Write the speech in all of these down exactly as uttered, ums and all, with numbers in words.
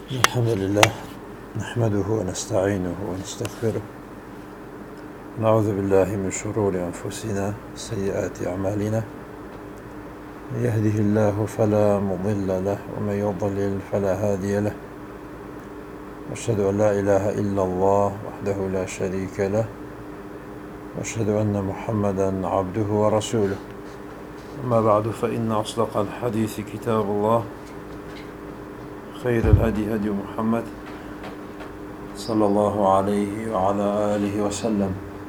الحمد لله نحمده ونستعينه ونستغفره، نعوذ بالله من شرور أنفسنا وسيئات أعمالنا، من يهده الله فلا مضل له ومن يضلل فلا هادي له، أشهد أن لا إله إلا الله وحده لا شريك له، وأشهد أن محمدا عبده ورسوله. أما بعد، فإن أصدق الحديث كتاب الله، خير الهدي هدي محمد صلى الله عليه وعلى آله وسلم،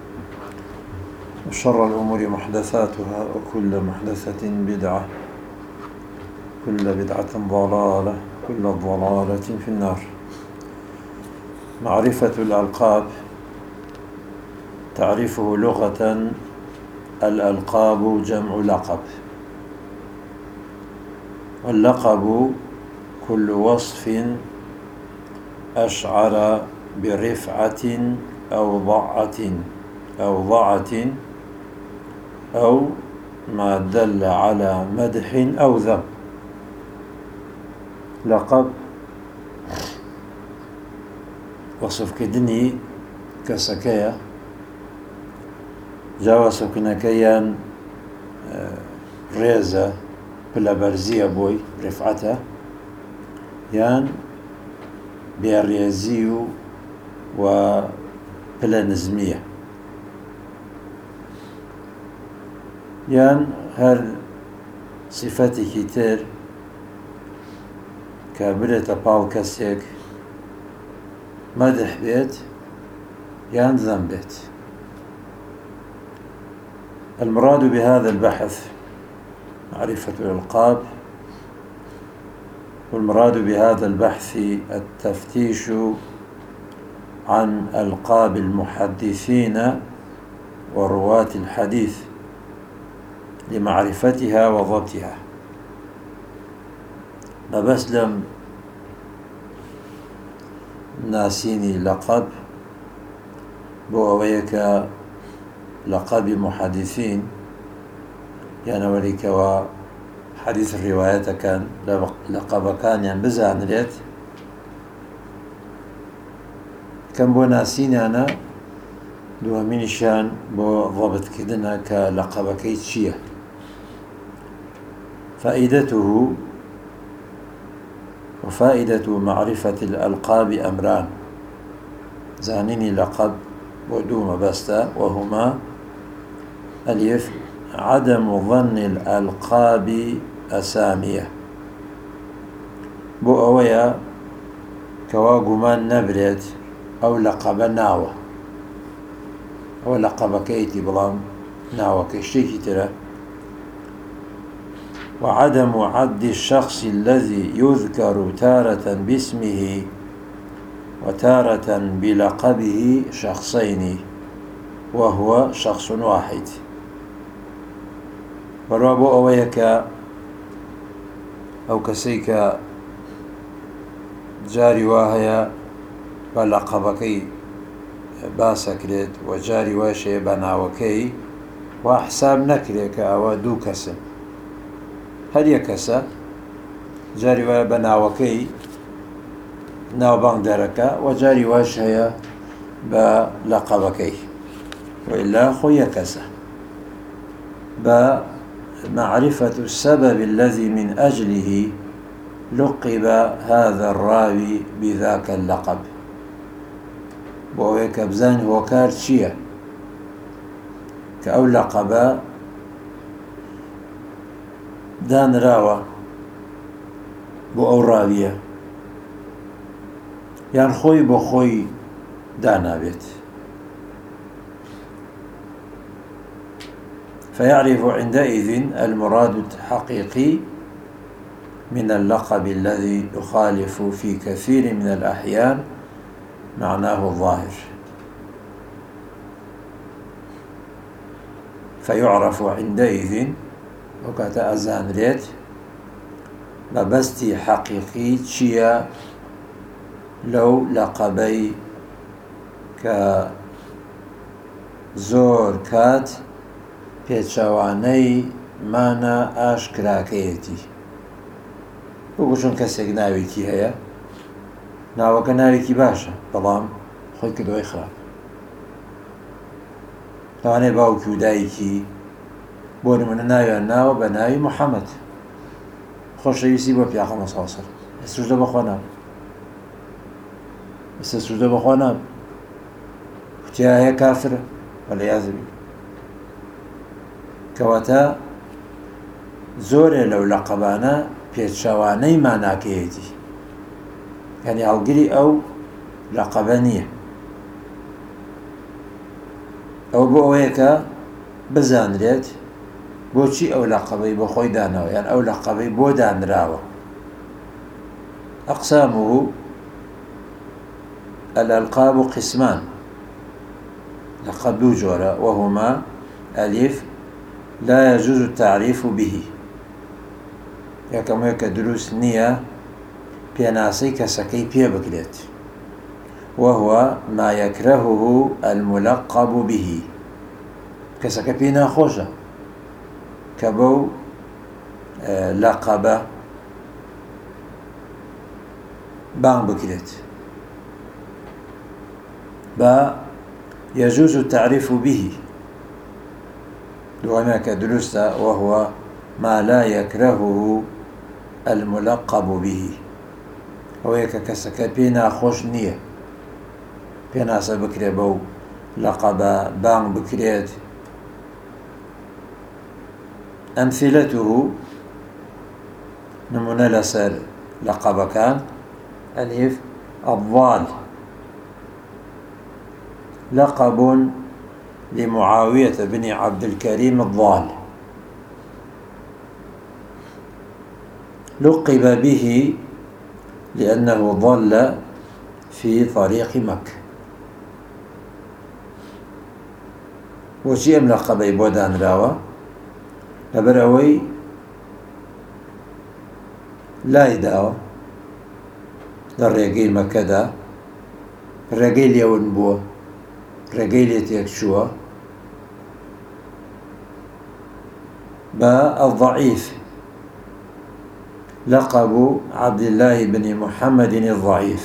وشر الأمور محدثاتها، وكل محدثة بدعة، كل بدعة ضلالة، كل ضلالة في النار. معرفة الألقاب. تعريفه لغة: الألقاب جمع لقب، واللقب كل وصف أشعر برفعة أو ضعة أو ضعة أو ما دل على مدح أو ذم. لقب وصف كدني كسكية جاوصف كنكيان ريزة بلا برزية بوي رفعته، يان بيريزيو وبلا نزمية، يان هر صفتي كتير كابلة باو كسيك مدح بيت يان ذم بيت. المراد بهذا البحث معرفة الألقاب، والمراد بهذا البحث التفتيش عن ألقاب المحدثين ورواة الحديث لمعرفتها وضبطها. بسلم ناسيني لقب بوأويك لقب محدثين، يعني وليك وحديث الروايات كان لقب كان يعني بزعن ريت كان بو ناسيني أنا دو منشان بو ضبط كدنا كلقب كيتشيه. فائدته وفائدة معرفة الألقاب أمران: زانيني لقب ودوم بستا، وهما: ألف عدم ظن الألقاب أسامية، بو أويا كواغمان نبرد أو لقب ناوة أو لقب كيتي بلام ناوة كشتيكي ترى. وعدم عد الشخص الذي يذكر تارة باسمه وتارة بلقبه شخصين، وهو شخص واحد. برابو أويك أو كسيك جاري واهيا بلقبكي باسكريت وجاري واشي بناوكي وحساب نكريك أو دو كسم هل يكسا جاري واهيا بناوكي ناو بانجدركا وجاري واشيا بلقبكي، وإلا خو يكسا. بمعرفة السبب الذي من أجله لقب هذا الراوي بذاك اللقب، بوهيك بزان هو كارتشيا كأو لقب دان راوة بو أو راوية، يعني خوي بخوي دانا بيت. فيعرف عندئذ المراد الحقيقي من اللقب الذي يخالف في كثير من الأحيان معناه الظاهر، فيعرف عندئذ وقت أزان ريت ببستي حقيقي تشيا لو لقبي كزور كات پێچەوانەی مانە ئاشکراکەیەتی. بگوشن کەسێک ناوێکی هەیە ناوەکە ناوێکی باشە بەڵام خۆی کردەوەی خراپ. لەوانەیە باوکی و دایکی بۆ نمونە ناویان ناوە بە ناوی محەممەد، خۆشەویستی بۆ پیاخەمە ساوسەر سوودە بەخوا ناب ئێستا سوودە بەخوا ناب کوتیا هەیە کافرە وەلیاذ بیلlah. کەواتە زۆرێ لەو لەقەبانە پێچەوانەی ماناکەیەتی، یعنی هەڵگری ئەو لەقەبە نییە. ئەو بۆ ئەوەیە کە بزانرێت بۆچی ئەو لەقەبەی بۆ خۆی داناوە، یان ئەو لەقەبەی بۆ دانراوە. أقسامه الألقاب قسمان، لقب دوو جۆرە، وهما ألف لا يجوز التعريف به، یەکەم کە دروست نییە پێناسەی کەسەکەی پێ بکرێت، وهو ما يكرهه الملقب به، کەسەکە پێی ناخۆشە کە بەو لەقەبە بانگ بکرێت. با يجوز التعريف به، دوامە کە دروستە، وهو ما لا يكرهه الملقب به، ئەوەیە کە کەسەکە پێی ناخۆش نییە پێناسە بکرێت بەو لەقەبە بانگ بکرێت. أمثلته نمونە لەسەر لەقەبەکان: ألف الضال، لقب لمعاوية بن عبد الكريم الضال، لقب به لأنه ضل في طريق مكة. وشي ئەم لەقەبەی بۆ دانراوە لەبەر ئەوەی لای داوە لە ڕێگەی مەکەدا، ڕێگەی لێون بووە، ڕێگەی لێ تێک چووە. بە الضعيف، لقب عبد الله بن محمد الضعيف،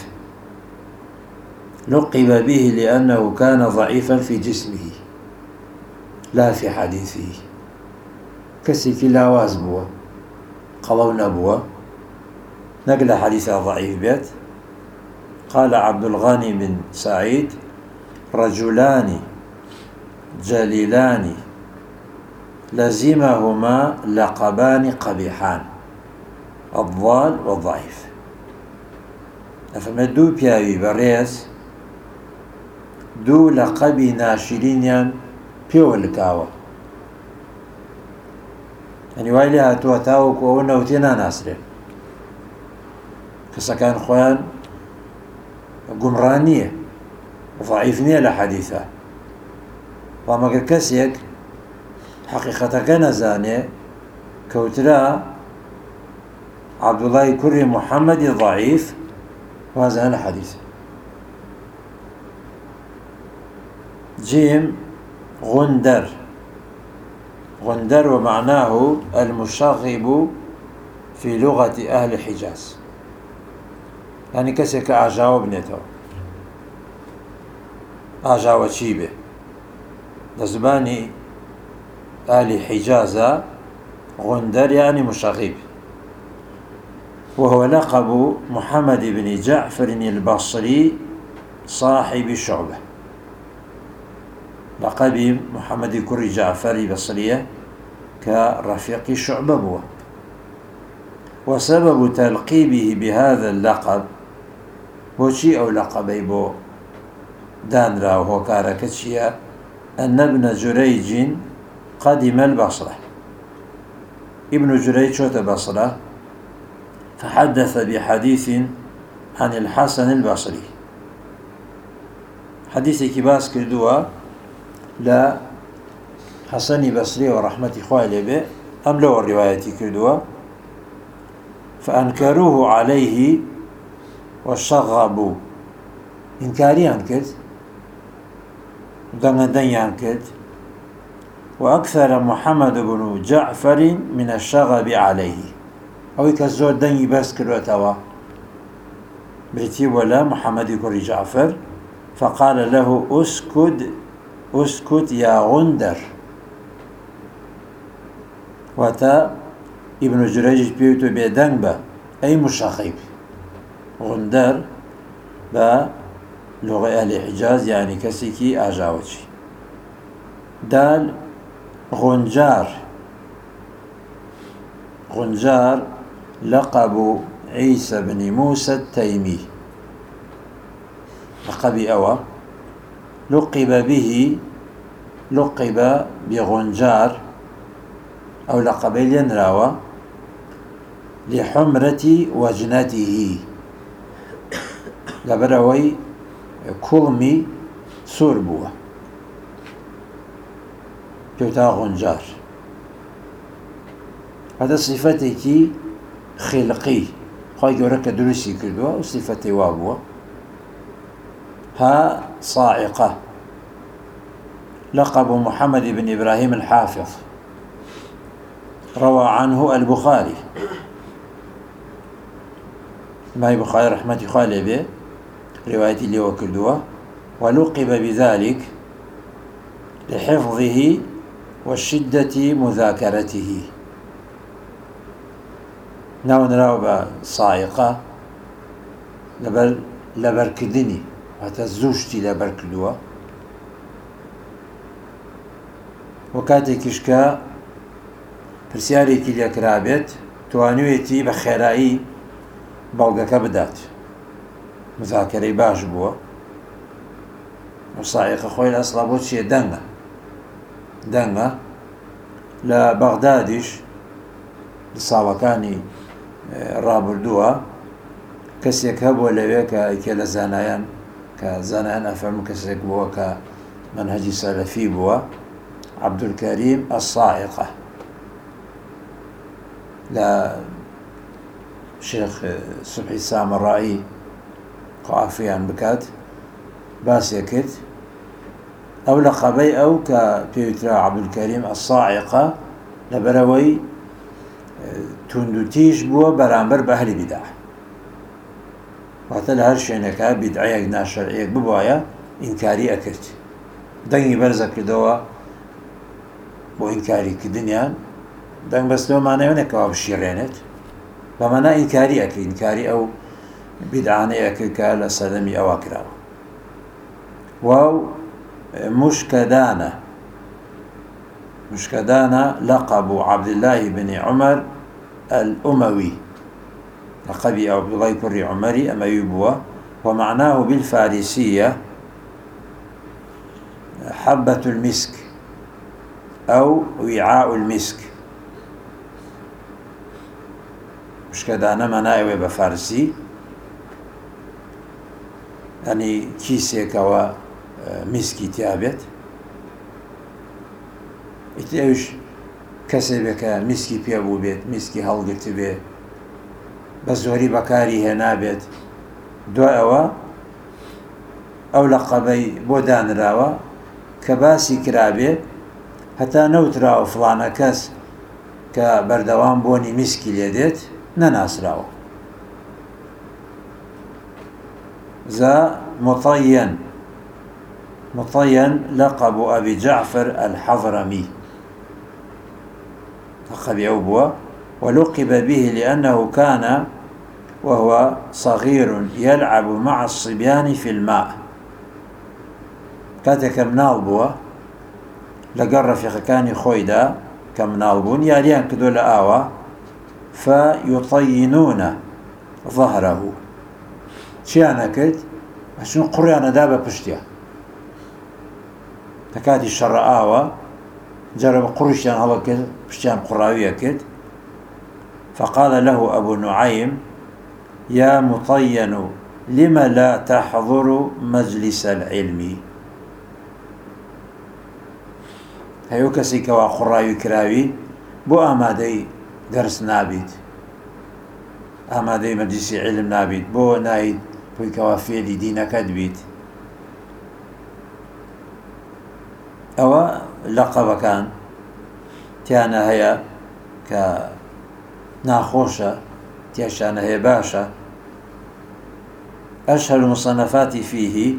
لقب به لأنه كان ضعيفا في جسمه لا في حديثه، كسيكي لاواز بووە قەڵەو نەبووە نەک لە حەدیثە ضعيف بێت. قال عبد الغني بن سعيد: رجلان جليلان لزمهما لقبان قبيحان، الضال والضعيف. ئەفەرمێت دوو پیاوی بەڕێز دوو لەقەبی ناشرینیان پێوە لکاوە، ئەنی وای لێ هاتووە تاوەکو ئەوە نەوتێ ناناسرێن. کەسەکان خۆیان گومڕان نییە، ضعیف نییە لە حەدیثە، بەڵام ئەگەر کەسێک حەقیقەتەکە نەزانێ کەوترا عەبدوڵڵای کوڕی محەممەدی ضعیف، وازانە لە حەدیثە. جيم غندر، غندر ومعناه المشغب في لغة أهل الحجاز، يعني كسك ئاژاوە بنێتەوە، ئاژاوە چی بێ لە زمانی ئالی حیجازە غندر يعني مشغب. وهو لقب محمد بن جعفر البصري صاحب شعبة، لقب محمد كري جعفر بصرية كرفيق شعبة بوه. وسبب تلقيبه بهذا اللقب بوشي أو لقبي بو دانرا وهو كاركتشيا أن ابن جريج قدم البصرة، ابن جريج شوت بصرة فحدث بحديث عن الحسن البصري، حديث كباس كردوا لا حسن بصري ورحمة خوالي به أم لو الرواية كردوا، فأنكروه عليه وشغبوا، إنكاريان كد دنيان كد. وأكثر محمد بن جعفر من الشغب عليه، أو كالزور دني بس كروتوا بيتي ولا محمد كوري جعفر، فقال له اسكت اسكت يا غندر. واتا ابن جريج بيوتو بيدنبا أي مشاخيب. غندر با لغة أهل الحجاز يعني كسيكي آجاوتي. دال غنجار. غنجار لقب عيسى بن موسى التيمي، لقب أوى لقب به، لقب بغنجار أو لقب ينراوى لحمرة وجنته، لبروي كومي سوربوه كوتا غنجار. هذا صفتي خلقي خواهي قولك دروسي كردوا وصفتي وابوه. ها صاعقة لقب محمد بن إبراهيم الحافظ، روى عنه البخاري، ما البخاري رحمة خالي به روايتي اللي وكردوا، ولقب بذلك لحفظه وشدة مذاكرته. ناو نراو صاعقة لبر لبركدني حتى زوجتي لبركدوا، وكاتي كشكا پرسیاری کی لێکرابێت توانوێتی بە خێرایی بەڵگەکە بدات، مذاکرەی باش بووە. ساعیقە خۆی لە ئەسڵا بۆ چیە؟ دەنگە دەنگە لە بەغدادیش لە ساڵەکانی ڕابردووە کەسێک هەبووە لەوێ کە ئەیکێ لە زانایان کە زانایان ئەفەرموو کەسێک بووە کە منهەجی سەلەفی بووە، عەبدولکەریم ئەساعیقە، لا شيخ صبحي السامرائي قافيان بكات باسيكت أو لقبي أو كبيوترا عبد الكريم الصاعقة لبروي تندوتيش بوا برامبر بأهل بدع، وحتى لهرشينك بدعيك ناشرعيك ببوايا إنكاري أكرت دنگي برزك دوا بو إنكاري كدنيان دەنگ بەس لەوە مانایەوەنێکەوە بشیڕێنێت بە مانای ئینکاری ئەکرد، ئینکاری ئەو بیدعانەی ئەکرد کە لە سەردەمی ئەوە کراوە. واو مشکدانە. مشکدانە لقب عبد الله بن عمر الأموي، لقبي أو عبد الله كري عمري أموي بوا، ومعناه بالفارسية حبة المسك أو وعاء المسك. مشکدانە مانایەوێ بە فارسی ئەنی کیسێکەوە میسکی تیابێت. ئیتر ئەوش کەسێ بێ کە میسکی پێبوو بێت، میسکی هەڵگرت بێ، بە زۆری بەکاری هێنابێت. دوای ئەوە ئەو لەقەبەی بۆ دانراوە کە باسی کرابێ هەتا نەوتراوە فڵانە کەس کە بەردەوام بۆنی میسکی لێ دێت نەناسراوە. ذا مطين. مطين لقب أبي جعفر الحضرمي، لقب أبوه، ولقب به لأنه كان وهو صغير يلعب مع الصبيان في الماء. كاتك منال بوه لقر رفيق كان خويدا كمنال بون ياليان كدو لآوة فيطينون ظهره. چیانە کرد؟ ئەچون قوڕیانەدا بە پشتیان، کە کاتی شەڕە ئاوە جارە بە قوڕیشیان هەڵە کرد، پشتیان قوڕاویە کرد. فقال له أبو نعيم يا مطين لم لا تحضر مجلس العلم. هەیە کەسی کەوا قوڕاوی کراوی بۆ ئامادەی دەرس نابیت، ئامادەی مەجلیسی عیلم نابیت، بۆ نایت بۆی کەوا فێری دینەکەت بیت. ئەوە لەقەبەکان تیانە هەیە کە ناخۆشە، تیاشانە هەیە باشە. أشهر المصنفات فيه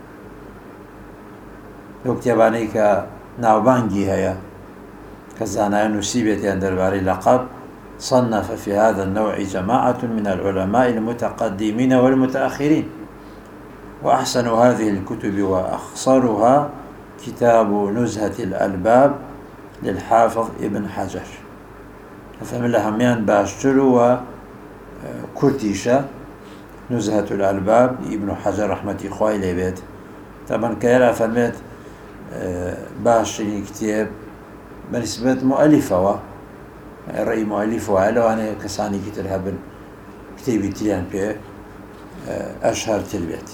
كتابانيك ناوبانجي هيا كزانا نسيبت عند الباري لقب. صنف في هذا النوع جماعة من العلماء المتقدمين والمتأخرين، وأحسن هذه الكتب وأخصرها كتاب نزهة الألباب للحافظ ابن حجر. فمن لهميان باشتر وكرتيشة نزهة الألباب ابن حجر رحمة خواه لبيت. طبعا كيرا فرميت باشترين كتاب بنسبة مؤلفة رأي مؤلف وعلى وأنا كساني كتير هبن كتابي تليان بيه أشهر تلبيت.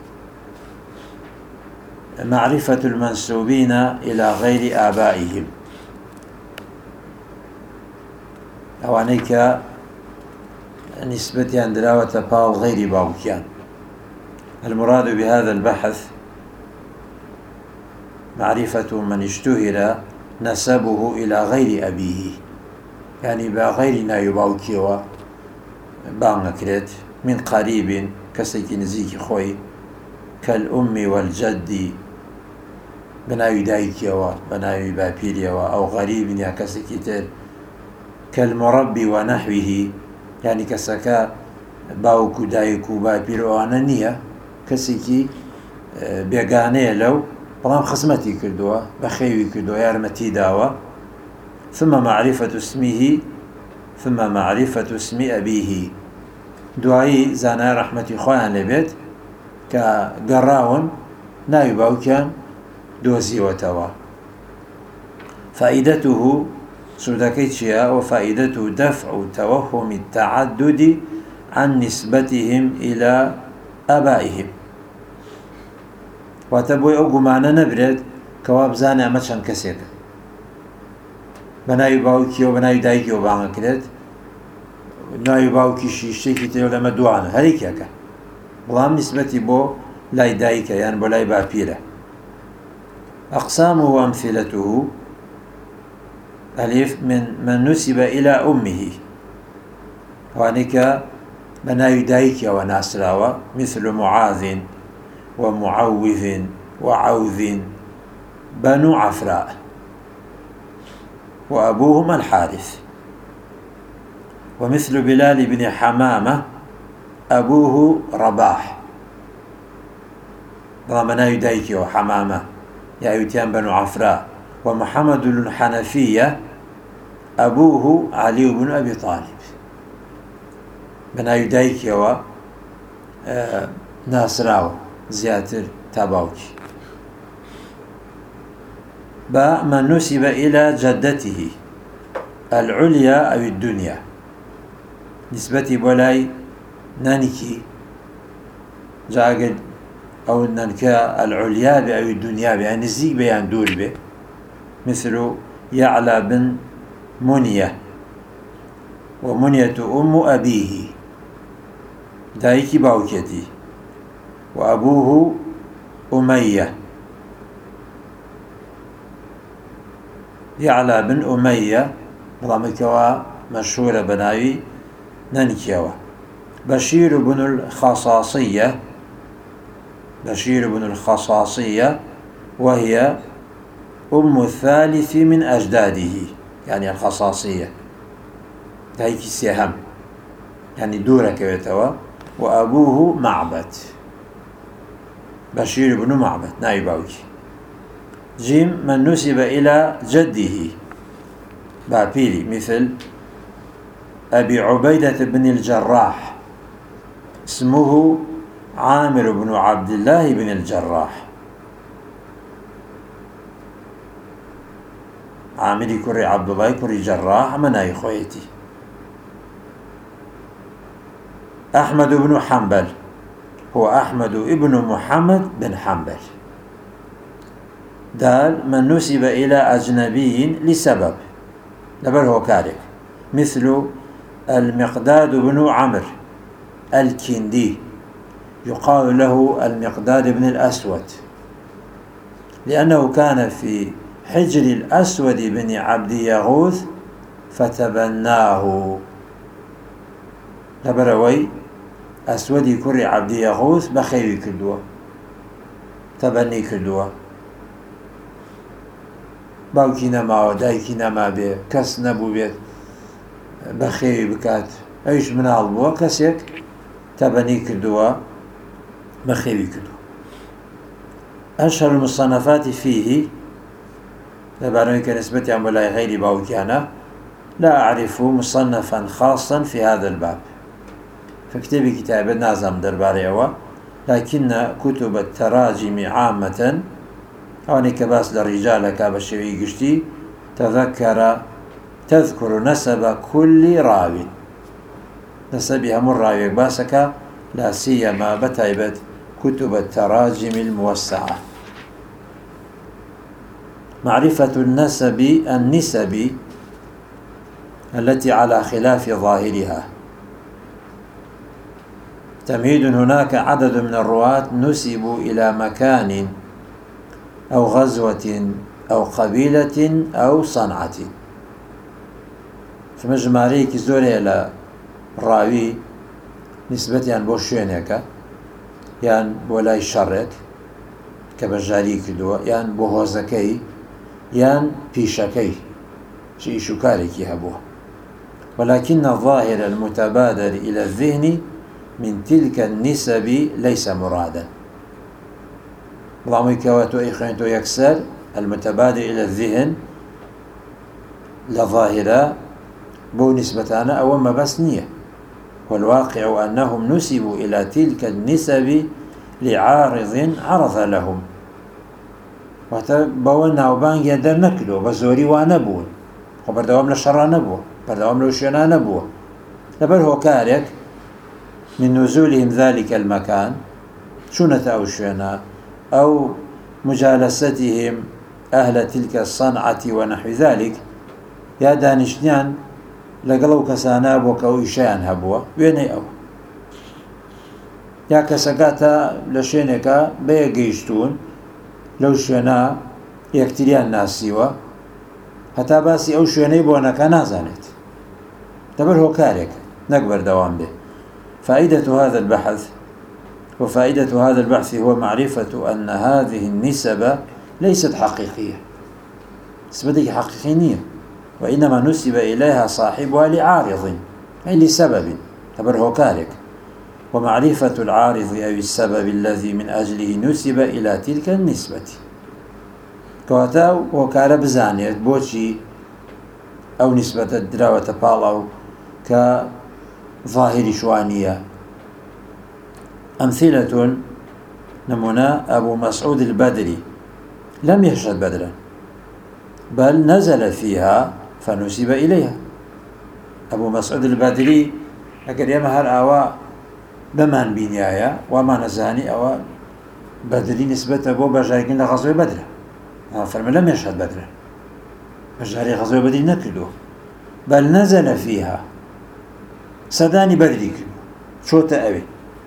معرفة المنسوبين إلى غير آبائهم، أوانيك نسبة دراوة باو غير باوكيان. المراد بهذا البحث معرفة من اشتهر نسبه إلى غير أبيه، يعني بغير نايباوكيوا بانكرت من قريب كسيك نزيك خوي كالأم والجد بناوي دايكيوا بناوي بابيريوا، أو غريب يا كسيكتر كالمربي ونحوه، يعني كسكا باوكو دايكو بابيرو أنانية كسيكي بيغاني لو بلام خصمتي كردوا بخيوي كردوا يارمتي داوا. ثم معرفة اسمه ثم معرفة اسم أبيه، دعائي زانا رحمة خوان لبيت كقراون نايباو كان دوزي وتوا. فائدته سوداكيتشيا وفائدته دفع توهم التعدد عن نسبتهم إلى آبائهم، وتبوي أوغو معنا نبرد كواب زانا مچان كسيك بناوي باوكي وبناوي دايكي وبانا كريت ناوي باوكي شيشتكي تيو لما دوعنا هريك يكا بلام نسبتي بو لاي دايكا يعني بو لاي بابيرة. أقسامه وأمثلته: ألف من من نسب إلى أمه، وانك بناوي دايكي وناسراوة مثل معاذ ومعوذ وعوذ بنو عفراء، وأبوهما الحارث. ومثل بلال بن حمامة أبوه رباح، ضمنا يدايك وحمامة يا يتيان بنو عفراء. ومحمد الحنفية أبوه علي بن أبي طالب، بنا يدايك و ناصراو زياتر تاباوكي. با من نسب إلى جدته العليا أو الدنيا، نسبتي بولاي نانكي جاقد أو نانكا العليا أو الدنيا يعني نزيق بيان دول به، مثل يعلى بن منية، ومنية أم أبيه دايكي باوكيتي، وأبوه أمية. يعلى بن أمية ضمكوا مشهورة بناوي ننكيوا. بشير بن الخصاصية بشير بن الخصاصية وهي أم الثالث من أجداده، يعني الخصاصية هيك سهم يعني دورة كويتوا. وأبوه معبد، بشير بن معبد نايباوكي. جيم من نسب إلى جده بابيلي مثل أبي عبيدة بن الجراح، اسمه عامر بن عبد الله بن الجراح، عامري كري عبد الله كري جراح مناي خويتي. أحمد بن حنبل هو أحمد ابن محمد بن حنبل. دال من نسب إلى أجنبي لسبب لبر هو كارك، مثل المقداد بن عمرو الكندي، يقال له المقداد بن الأسود لأنه كان في حجر الأسود بن عبد يغوث فتبناه. لبروي ئەسوەدی کوڕی عەبدی یەغوث بە خێوی کردووە، تەبەنی کردووە، باوکی نەماوە، دایکی نەمابێ، کەس نەبوو بێت بە خێوی بکات، ئەویش مناڵ بووە، کەسێک تەبەنی کردووە، بە خێوی کردووە. ئەشهر المصنفات فيه لەبارەوەی کە نسبەتیان بۆ لای غەیری باوکیانە لا أعرف مصنفا خاصا في هذا الباب، فكتابي كتابة نازم درباريوة، لكن كتب التراجم عامة أواني كباس للرجال كابشوي قشتي تذكر تذكر نسب كل راوي، نسبها من راوي باسك، لا سيما بتعبت كتب التراجم الموسعة. معرفة النسب النسب التي على خلاف ظاهرها، تمهيد هناك عدد من الرواة نسبوا إلى مكان أو غزوة أو قبيلة أو صنعة، فمجماريك زوري إلى راوي نسبتي عن بوشينيكا، يان بولاي شرك كبجاري كدوا، يان بوهوزكي، يان بيشكي شيء شكاركي هبوه، ولكن الظاهر المتبادر إلى الذهن من تلك النسب ليس مرادا. اللهم كواتو إخوانتو يكسر المتبادر إلى الذهن لظاهرة بو نسبتنا أو ما بس نية، والواقع أنهم نسبوا إلى تلك النسب لعارض عرض لهم، وتبونا وبان يدر نكلو بزوري وانبون، وبردوام لشرا نبو، بردوام لوشينا نبو، لبل هو كارك من نزولهم ذلك المكان شونة أو شينا أو مجالستهم أهل تلك الصنعة ونحو ذلك، يا دانشنيان لقلو كسانا بوكو إشيان هبوا ويني أو يا كسكاتا لشينكا بيقيشتون لو شينا يكتريان ناسيوا حتى باسي أو شيني بونكا نازانت، دبر هو كارك نكبر دوام به. فائدة هذا البحث وفائدة هذا البحث هو معرفة أن هذه النسب ليست حقيقية، نسبتك حقيقية، وإنما نسب إليها صاحبها لعارض أي لسبب، تبر هو كارك، ومعرفة العارض أو السبب الذي من أجله نسب إلى تلك النسبة كواتا وكار بزانيت بوشي أو نسبة الدراوة بالاو كظاهر شوانية. أمثلة نمونا أبو مسعود البدري لم يشهد بدرا بل نزل فيها فنسب إليها. أبو مسعود البدري أقول يمهر أوا بمان بنيايا وما نزاني أوا بدري نسبة أبو بجاركين لغزوة بدر، فرما لم يشهد بدرا، بجاري غزوة بدر نكلو بل نزل فيها، سداني بدري كلو شو تأوي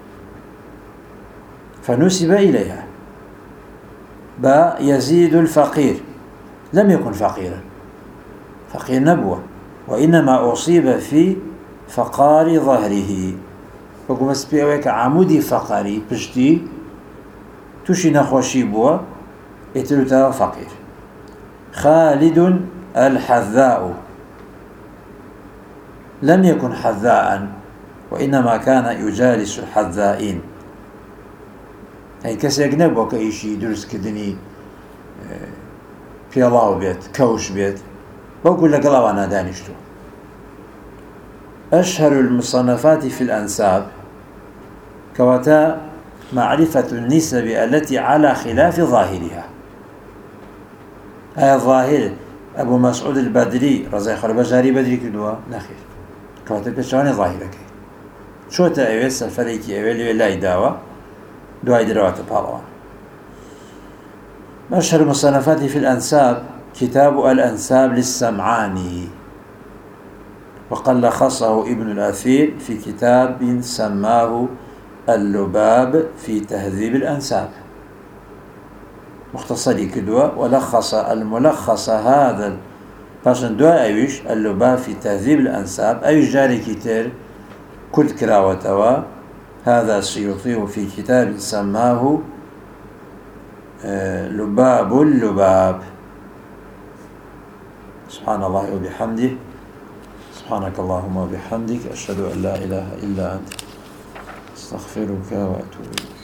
فنسب إليها. با يزيد الفقير لم يكن فقيرا، فقير نبوة، وإنما أصيب في فقار ظهره، وقم اسبيوك عمودي فقري بشتي توشي نخوشي بوا اتلوتا فقير. خالد الحذاء لم يكن حذاء، وإنما كان يجالس الحذائين، أي كسيك نبوة كأيشي درس كدني بيلاو بيت كوش بيت بقول لك الله أنا دانشتو. أشهر المصنفات في الأنساب كواتا معرفة النسب التي على خلاف ظاهرها، هذا الظاهر أبو مسعود البدري رضي الله عنه بجاري بدري كدوا نخير كواتا بشواني ظاهرك شو تأويل سلفريكي أولي لا يداوى دواء دروات بهالوان. أشهر المصنفات في الأنساب كتاب الأنساب للسمعاني، وقد لخصه ابن الأثير في كتاب سماه اللباب في تهذيب الأنساب، مختصر كدوة، ولخص الملخص هذا باشن دواء أيش اللباب في تهذيب الأنساب أي جاري كتير كل كراوتوا هذا السيوطي في كتاب سماه لباب اللباب. سبحان الله وبحمده، سبحانك اللهم وبحمدك، أشهد أن لا إله إلا أنت، أستغفرك وأتوب إليك.